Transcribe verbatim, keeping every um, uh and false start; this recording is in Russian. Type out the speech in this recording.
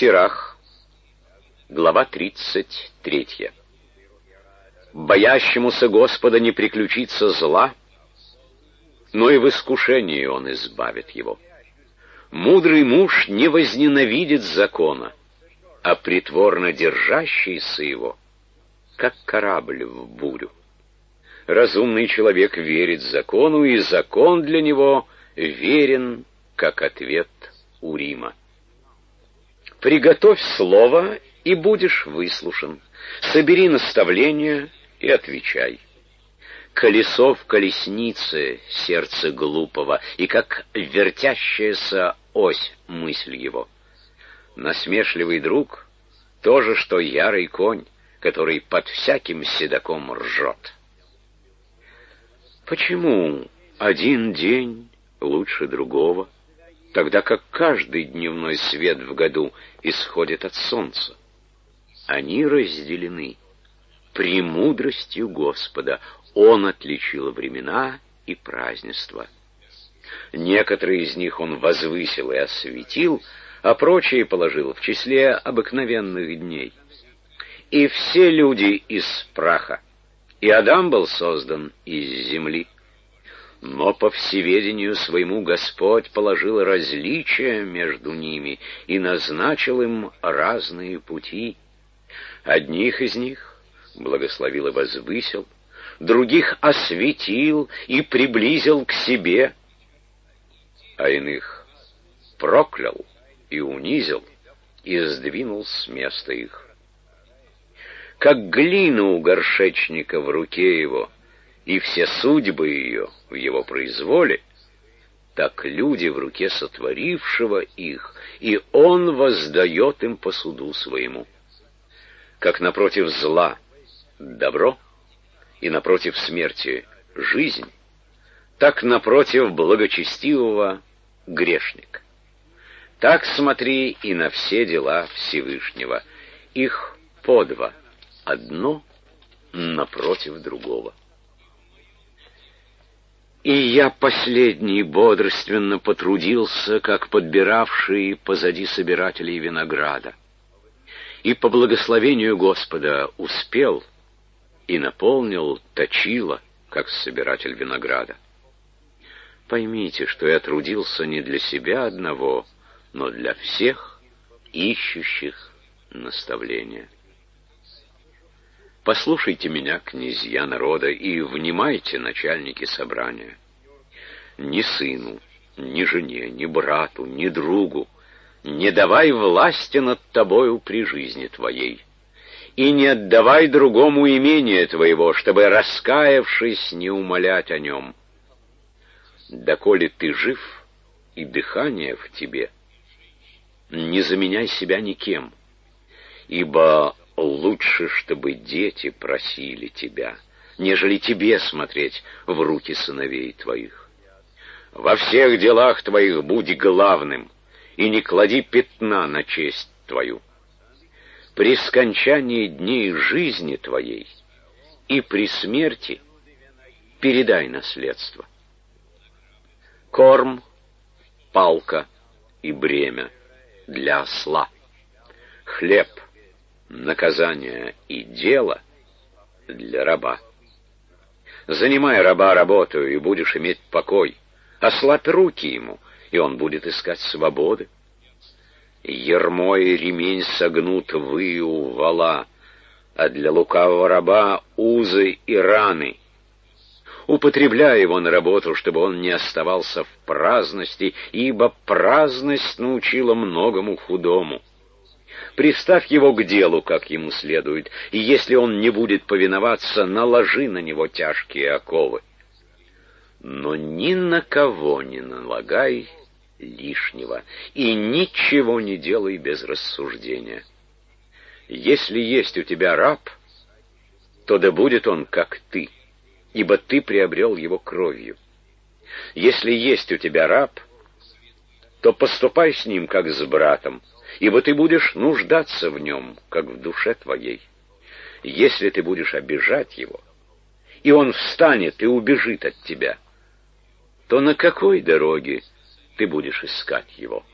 Сирах, глава тридцать третья. Боящемуся Господа не приключится зла, но и в искушении Он избавит его. Мудрый муж не возненавидит закона, а притворно держащийся его, как корабль в бурю. Разумный человек верит закону, и закон для него верен, как ответ Урима. Приготовь слово, и будешь выслушан. Собери наставления и отвечай. Колесо в колеснице сердце глупого, и как вертящаяся ось мысль его. Насмешливый друг — то же, что ярый конь, который под всяким седаком ржет. Почему один день лучше другого, тогда как каждый дневной свет в году исходит от солнца? Они разделены премудростью Господа. Он отличил времена и празднества. Некоторые из них Он возвысил и осветил, а прочие положил в числе обыкновенных дней. И все люди из праха, и Адам был создан из земли. Но по всеведению своему Господь положил различия между ними и назначил им разные пути. Одних из них благословил и возвысил, других осветил и приблизил к себе, а иных проклял и унизил и сдвинул с места их. Как глина у горшечника в руке его, и все судьбы ее в его произволе, так люди в руке сотворившего их, и он воздает им по суду своему. Как напротив зла добро, и напротив смерти жизнь, так напротив благочестивого грешник. Так смотри и на все дела Всевышнего, их по два, одно напротив другого. И я последний бодрственно потрудился, как подбиравший позади собирателей винограда, и по благословению Господа успел и наполнил точило, как собиратель винограда. Поймите, что я трудился не для себя одного, но для всех, ищущих наставления. Послушайте меня, князья народа, и внимайте, начальники собрания. Ни сыну, ни жене, ни брату, ни другу не давай власти над тобою при жизни твоей, и не отдавай другому имение твоего, чтобы, раскаявшись, не умолять о нем. Доколе ты жив и дыхание в тебе, не заменяй себя никем, ибо лучше, чтобы дети просили тебя, нежели тебе смотреть в руки сыновей твоих. Во всех делах твоих будь главным, и не клади пятна на честь твою. При скончании дней жизни твоей и при смерти передай наследство. Корм, палка и бремя для осла, хлеб, наказание и дело для раба. Занимай раба работою, и будешь иметь покой. Ослабь руки ему, и он будет искать свободы. Ярмо и ремень согнут вы у вола, а для лукавого раба узы и раны. Употребляй его на работу, чтобы он не оставался в праздности, ибо праздность научила многому худому. Приставь его к делу, как ему следует, и если он не будет повиноваться, наложи на него тяжкие оковы. Но ни на кого не налагай лишнего, и ничего не делай без рассуждения. Если есть у тебя раб, то да будет он как ты, ибо ты приобрел его кровью. Если есть у тебя раб, то поступай с ним, как с братом, ибо ты будешь нуждаться в нем, как в душе твоей. Если ты будешь обижать его, и он встанет и убежит от тебя, то на какой дороге ты будешь искать его?